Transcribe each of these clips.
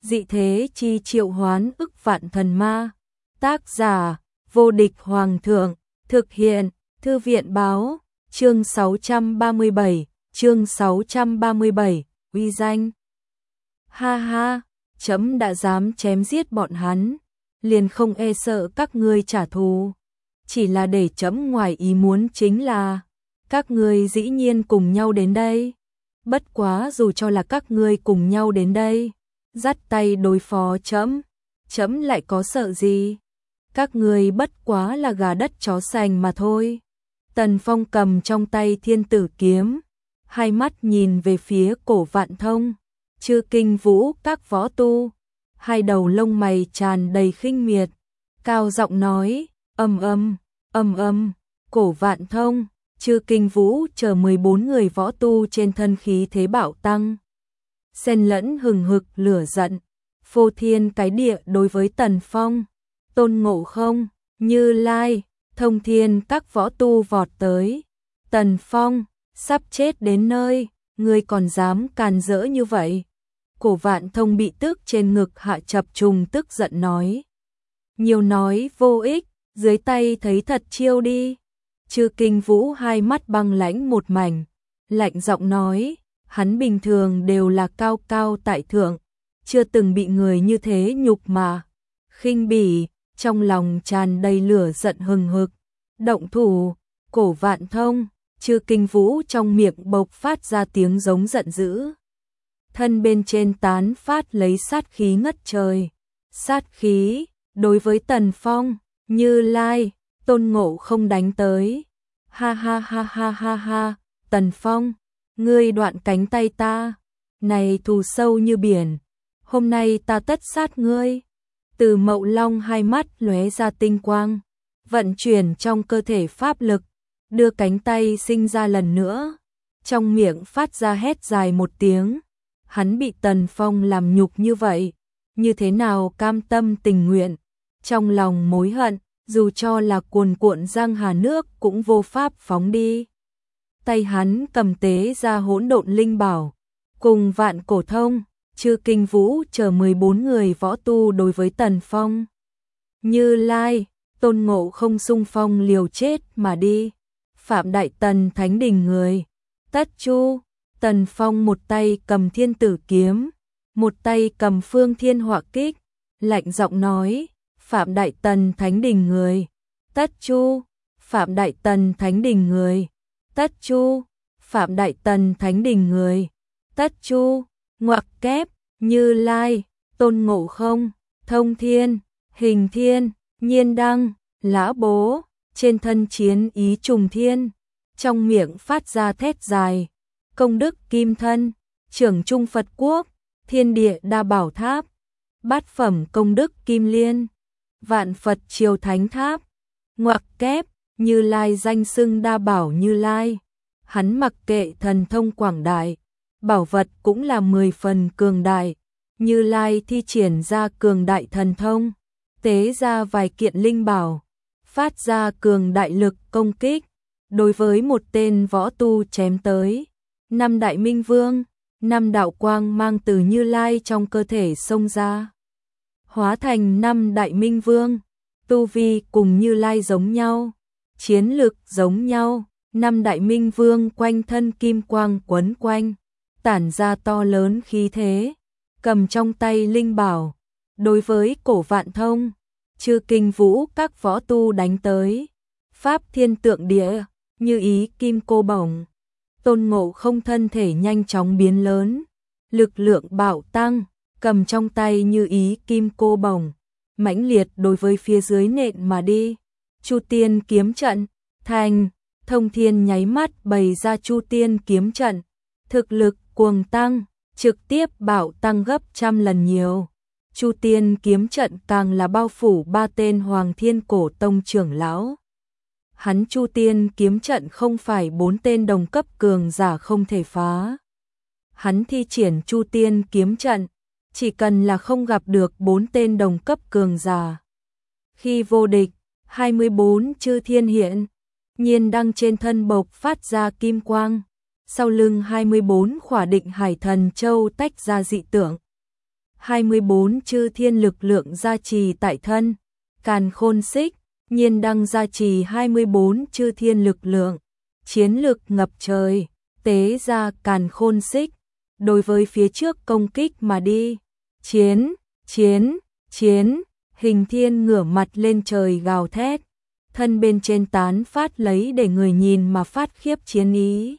dị thế chi triệu hoán ức vạn thần ma. Tác giả, vô địch hoàng thượng, thực hiện, thư viện báo, chương 637, uy danh. Ha ha, chấm đã dám chém giết bọn hắn, liền không e sợ các ngươi trả thù. Chỉ là để chấm ngoài ý muốn chính là, các ngươi dĩ nhiên cùng nhau đến đây. Bất quá dù cho là các ngươi cùng nhau đến đây, dắt tay đối phó chấm lại có sợ gì? Các ngươi bất quá là gà đất chó sành mà thôi. Tần Phong cầm trong tay thiên tử kiếm, hai mắt nhìn về phía Cổ Vạn Thông, Chư Kinh Vũ các võ tu, hai đầu lông mày tràn đầy khinh miệt, cao giọng nói, Cổ Vạn Thông, Chư Kinh Vũ chờ 14 người võ tu trên thân khí thế bạo tăng, xen lẫn hừng hực lửa giận, phô thiên cái địa đối với Tần Phong, Tôn Ngộ Không, Như Lai, Thông Thiên các võ tu vọt tới. Tần Phong, sắp chết đến nơi, ngươi còn dám càn rỡ như vậy? Cổ Vạn Thông bị tức trên ngực hạ chập trùng tức giận nói. Nhiều nói vô ích, dưới tay thấy thật chiêu đi. Chư Kinh Vũ hai mắt băng lãnh một mảnh, lạnh giọng nói, hắn bình thường đều là cao cao tại thượng, chưa từng bị người như thế nhục mà khinh bỉ, trong lòng tràn đầy lửa giận hừng hực. Động thủ, Cổ Vạn Thông, Chư Kinh Vũ trong miệng bộc phát ra tiếng giống giận dữ. Thân bên trên tán phát lấy sát khí ngất trời. Sát khí, đối với Tần Phong, Như Lai, Tôn Ngộ Không đánh tới. Ha ha ha ha ha ha, Tần Phong, ngươi đoạn cánh tay ta, này thù sâu như biển, hôm nay ta tất sát ngươi. Từ Mậu Long hai mắt lóe ra tinh quang, vận chuyển trong cơ thể pháp lực, đưa cánh tay sinh ra lần nữa, trong miệng phát ra hét dài một tiếng. Hắn bị Tần Phong làm nhục như vậy, như thế nào cam tâm tình nguyện, trong lòng mối hận, dù cho là cuồn cuộn giang hà nước cũng vô pháp phóng đi. Tay hắn cầm tế ra hỗn độn linh bảo, cùng Vạn Cổ Thông, Chư Kinh Vũ chờ 14 người võ tu đối với Tần Phong. Như Lai, Tôn Ngộ Không xung phong liều chết mà đi. Phạm Đại Tần Thánh Đình người, Tất Chu. Tần Phong một tay cầm thiên tử kiếm, một tay cầm phương thiên họa kích, lạnh giọng nói, Phạm Đại Tần Thánh Đình người, Tất Chu, Phạm Đại Tần Thánh Đình người, Tất Chu, Phạm Đại Tần Thánh Đình người, Tất Chu, ngoặc kép, Như Lai, Tôn Ngộ Không, Thông Thiên, Hình Thiên, Nhiên Đăng, Lã Bố, trên thân chiến ý trùng thiên, trong miệng phát ra thét dài. Công đức kim thân, trưởng trung Phật quốc, thiên địa đa bảo tháp, bát phẩm công đức kim liên, vạn Phật triều thánh tháp, ngoặc kép, Như Lai danh xưng đa bảo Như Lai. Hắn mặc kệ thần thông quảng đại, bảo vật cũng là 10 phần cường đại. Như Lai thi triển ra cường đại thần thông, tế ra vài kiện linh bảo, phát ra cường đại lực công kích, đối với một tên võ tu chém tới. Năm đại minh vương, năm đạo quang mang từ Như Lai trong cơ thể xông ra, hóa thành năm đại minh vương, tu vi cùng Như Lai giống nhau, chiến lực giống nhau. Năm đại minh vương quanh thân kim quang quấn quanh, tản ra to lớn khí thế, cầm trong tay linh bảo, đối với Cổ Vạn Thông, Chư Kinh Vũ các võ tu đánh tới. Pháp thiên tượng địa, như ý kim cô bổng. Tôn Ngộ Không thân thể nhanh chóng biến lớn, lực lượng bạo tăng, cầm trong tay như ý kim cô bổng, mãnh liệt đối với phía dưới nện mà đi. Chu Tiên kiếm trận, thành, Thông Thiên nháy mắt bày ra Chu Tiên kiếm trận, thực lực cuồng tăng, trực tiếp bạo tăng gấp trăm lần nhiều. Chu Tiên kiếm trận càng là bao phủ 3 tên Hoàng Thiên Cổ Tông trưởng lão. Hắn Chu Tiên kiếm trận không phải 4 tên đồng cấp cường giả không thể phá. Hắn thi triển Chu Tiên kiếm trận, chỉ cần là không gặp được 4 tên đồng cấp cường giả. Khi vô địch, 24 chư thiên hiện, Nhiên Đăng trên thân bộc phát ra kim quang, sau lưng 24 khỏa Định Hải Thần Châu tách ra dị tượng. 24 chư thiên lực lượng gia trì tại thân, càn khôn xích, nhiên đăng gia trì 24 chư thiên lực lượng, chiến lực ngập trời, tế ra càn khôn xích, đối với phía trước công kích mà đi, chiến, chiến, chiến, Hình Thiên ngửa mặt lên trời gào thét, thân bên trên tán phát lấy để người nhìn mà phát khiếp chiến ý.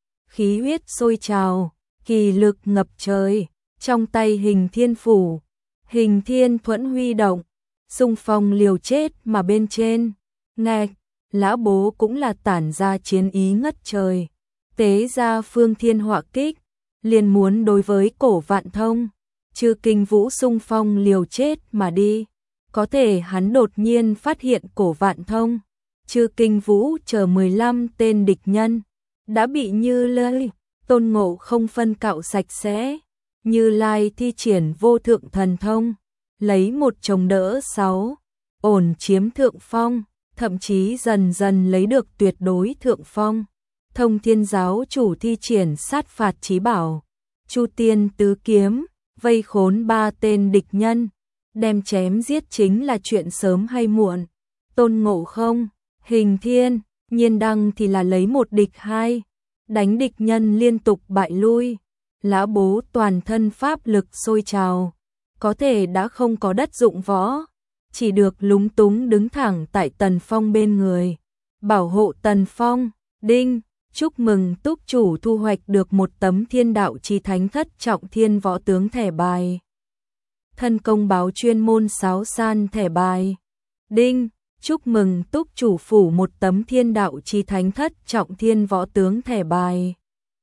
Khí huyết sôi trào, kỳ lực ngập trời, trong tay Hình Thiên phủ, Hình Thiên thuẫn huy động, xung phong liều chết mà bên trên, ngạch, lão bố cũng là tản ra chiến ý ngất trời, tế ra phương thiên họa kích, liền muốn đối với Cổ Vạn Thông, Chư Kinh Vũ xung phong liều chết mà đi. Có thể hắn đột nhiên phát hiện Cổ Vạn Thông, Chư Kinh Vũ chờ 15 tên địch nhân, đã bị Như Lai, Tôn Ngộ Không phân cạo sạch sẽ. Như Lai thi triển vô thượng thần thông, lấy một chống đỡ 6, ổn chiếm thượng phong, thậm chí dần dần lấy được tuyệt đối thượng phong. Thông Thiên giáo chủ thi triển sát phạt chí bảo, Chu Tiên tứ kiếm, vây khốn 3 tên địch nhân, đem chém giết chính là chuyện sớm hay muộn. Tôn Ngộ Không, Hình Thiên, Nhiên Đăng thì là lấy một địch 2, đánh địch nhân liên tục bại lui. Lão bố toàn thân pháp lực sôi trào, có thể đã không có đất dụng võ, chỉ được lúng túng đứng thẳng tại Tần Phong bên người, bảo hộ Tần Phong. Đinh, chúc mừng túc chủ thu hoạch được một tấm Thiên Đạo Chí Thánh Thất Trọng Thiên Võ Tướng thẻ bài. Thân công báo chuyên môn sáo san thẻ bài. Đinh, chúc mừng túc chủ phủ một tấm Thiên Đạo Chí Thánh Thất Trọng Thiên Võ Tướng thẻ bài.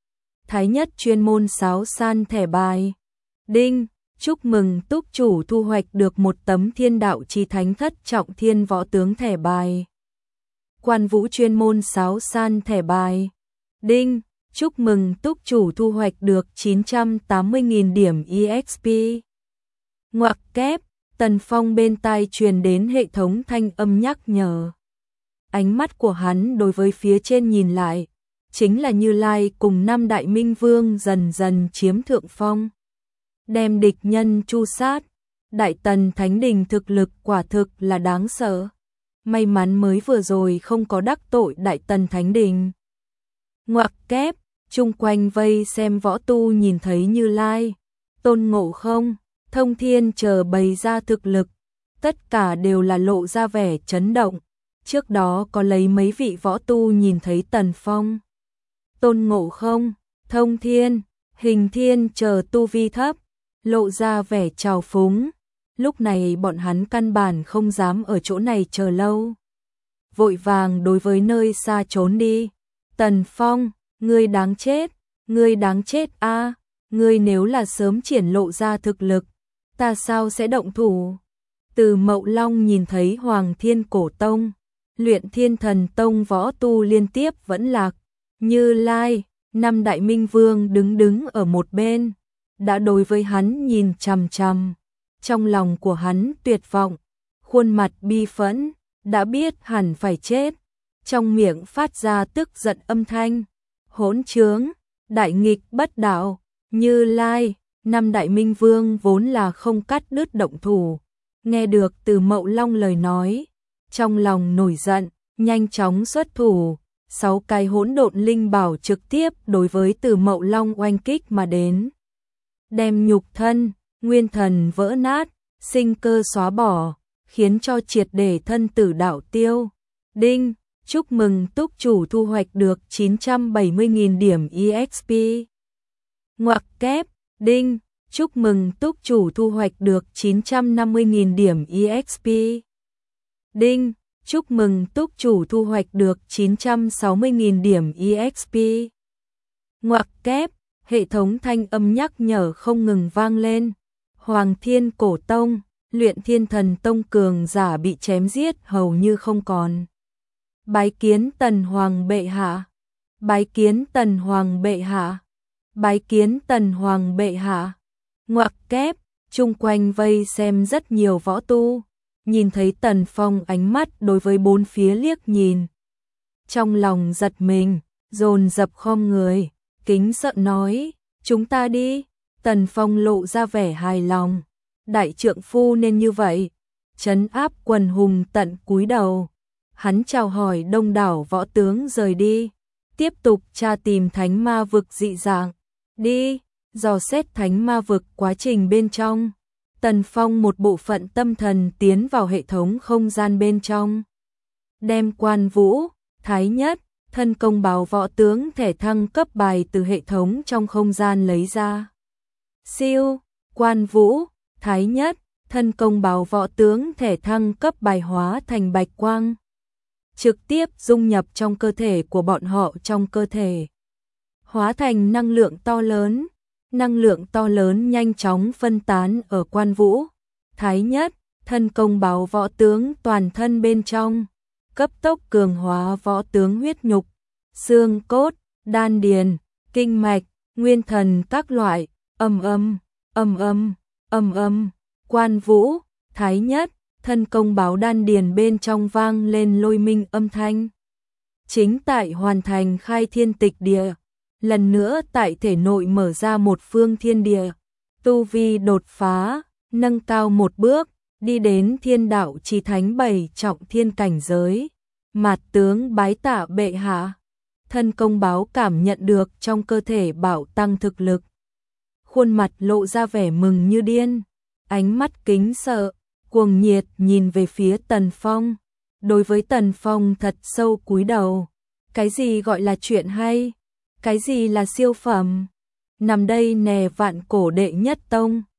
Thái nhất chuyên môn sáo san thẻ bài. Đinh, chúc mừng túc chủ thu hoạch được một tấm Thiên Đạo Chí Thánh Thất Trọng Thiên Võ Tướng thẻ bài. Quan Vũ chuyên môn sáo san thẻ bài. Đinh, chúc mừng túc chủ thu hoạch được 980.000 điểm EXP. Ngoặc kép, Tần Phong bên tai truyền đến hệ thống thanh âm nhắc nhở. Ánh mắt của hắn đối với phía trên nhìn lại, chính là Như Lai cùng 5 đại minh vương dần dần chiếm thượng phong, đem địch nhân tru sát. Đại Tần Thánh Đình thực lực quả thực là đáng sợ. May mắn mới vừa rồi không có đắc tội Đại Tần Thánh Đình. Ngoặc kép, chung quanh vây xem võ tu nhìn thấy Như Lai, Tôn Ngộ Không, Thông Thiên chờ bày ra thực lực, tất cả đều là lộ ra vẻ chấn động. Trước đó có lấy mấy vị võ tu nhìn thấy Tần Phong, Tôn Ngộ Không, Thông Thiên, Hình Thiên chờ tu vi thấp, lộ ra vẻ trào phúng. Lúc này bọn hắn căn bản không dám ở chỗ này chờ lâu, vội vàng đối với nơi xa trốn đi. Tần Phong, ngươi đáng chết, ngươi đáng chết a, ngươi nếu là sớm triển lộ ra thực lực, ta sao sẽ động thủ. Từ Mậu Long nhìn thấy Hoàng Thiên Cổ Tông, Luyện Thiên Thần Tông võ tu liên tiếp vẫn lạc, Như Lai, 5 đại minh vương đứng ở một bên, đã đối với hắn nhìn chằm chằm. Trong lòng của hắn tuyệt vọng, khuôn mặt bi phẫn, đã biết hẳn phải chết, trong miệng phát ra tức giận âm thanh. Hỗn trướng, đại nghịch bất đạo, Như Lai, 5 đại minh vương vốn là không cắt đứt động thủ, nghe được Từ Mậu Long lời nói, trong lòng nổi giận, nhanh chóng xuất thủ, 6 cái hỗn độn linh bảo trực tiếp đối với Từ Mậu Long oanh kích mà đến, đem nhục thân, nguyên thần vỡ nát, sinh cơ xóa bỏ, khiến cho triệt để thân tử đạo tiêu. Đinh, chúc mừng túc chủ thu hoạch được 970.000 điểm EXP. Ngoặc kép, đinh, chúc mừng túc chủ thu hoạch được 950.000 điểm EXP. Đinh, chúc mừng túc chủ thu hoạch được 960.000 điểm EXP. Ngoặc kép, hệ thống thanh âm nhắc nhở không ngừng vang lên. Hoàng Thiên Cổ Tông, Luyện Thiên Thần Tông cường giả bị chém giết hầu như không còn. Bái kiến Tần Hoàng bệ hạ. Bái kiến Tần Hoàng bệ hạ. Bái kiến Tần Hoàng bệ hạ. Ngoặc kép, chung quanh vây xem rất nhiều võ tu, nhìn thấy Tần Phong ánh mắt đối với bốn phía liếc nhìn. Trong lòng giật mình, dồn dập khom người, kính sợ nói, chúng ta đi. Tần Phong lộ ra vẻ hài lòng. Đại trượng phu nên như vậy, trấn áp quần hùng tận cúi đầu. Hắn chào hỏi đông đảo võ tướng rời đi, tiếp tục tra tìm thánh ma vực dị dạng. Đi, dò xét thánh ma vực quá trình bên trong. Tần Phong một bộ phận tâm thần tiến vào hệ thống không gian bên trong. Đem Quan Vũ, Thái Nhất, thân công báo võ tướng thẻ thăng cấp bài từ hệ thống trong không gian lấy ra. Siêu, Quan Vũ, Thái Nhất, thân công báo võ tướng thẻ thăng cấp bài hóa thành bạch quang, trực tiếp dung nhập trong cơ thể của bọn họ trong cơ thể. Hóa thành năng lượng to lớn. Năng lượng to lớn nhanh chóng phân tán ở Quan Vũ, Thái Nhất, thân công báo võ tướng toàn thân bên trong, cấp tốc cường hóa võ tướng huyết nhục, xương cốt, đan điền, kinh mạch, nguyên thần các loại, ầm ầm, ầm ầm, ầm ầm. Quan Vũ, Thái Nhất, thân công báo đan điền bên trong vang lên lôi minh âm thanh. Chính tại hoàn thành khai thiên tịch địa. Lần nữa tại thể nội mở ra một phương thiên địa, tu vi đột phá, nâng cao một bước, đi đến thiên đạo chí thánh 7 trọng thiên cảnh giới. Mạt tướng bái tạ bệ hạ. Thân công báo cảm nhận được trong cơ thể bảo tăng thực lực. Khuôn mặt lộ ra vẻ mừng như điên, ánh mắt kính sợ, cuồng nhiệt nhìn về phía Tần Phong. Đối với Tần Phong thật sâu cúi đầu. Cái gì gọi là chuyện hay? Cái gì là siêu phẩm? Nằm đây nè vạn cổ đệ nhất tông.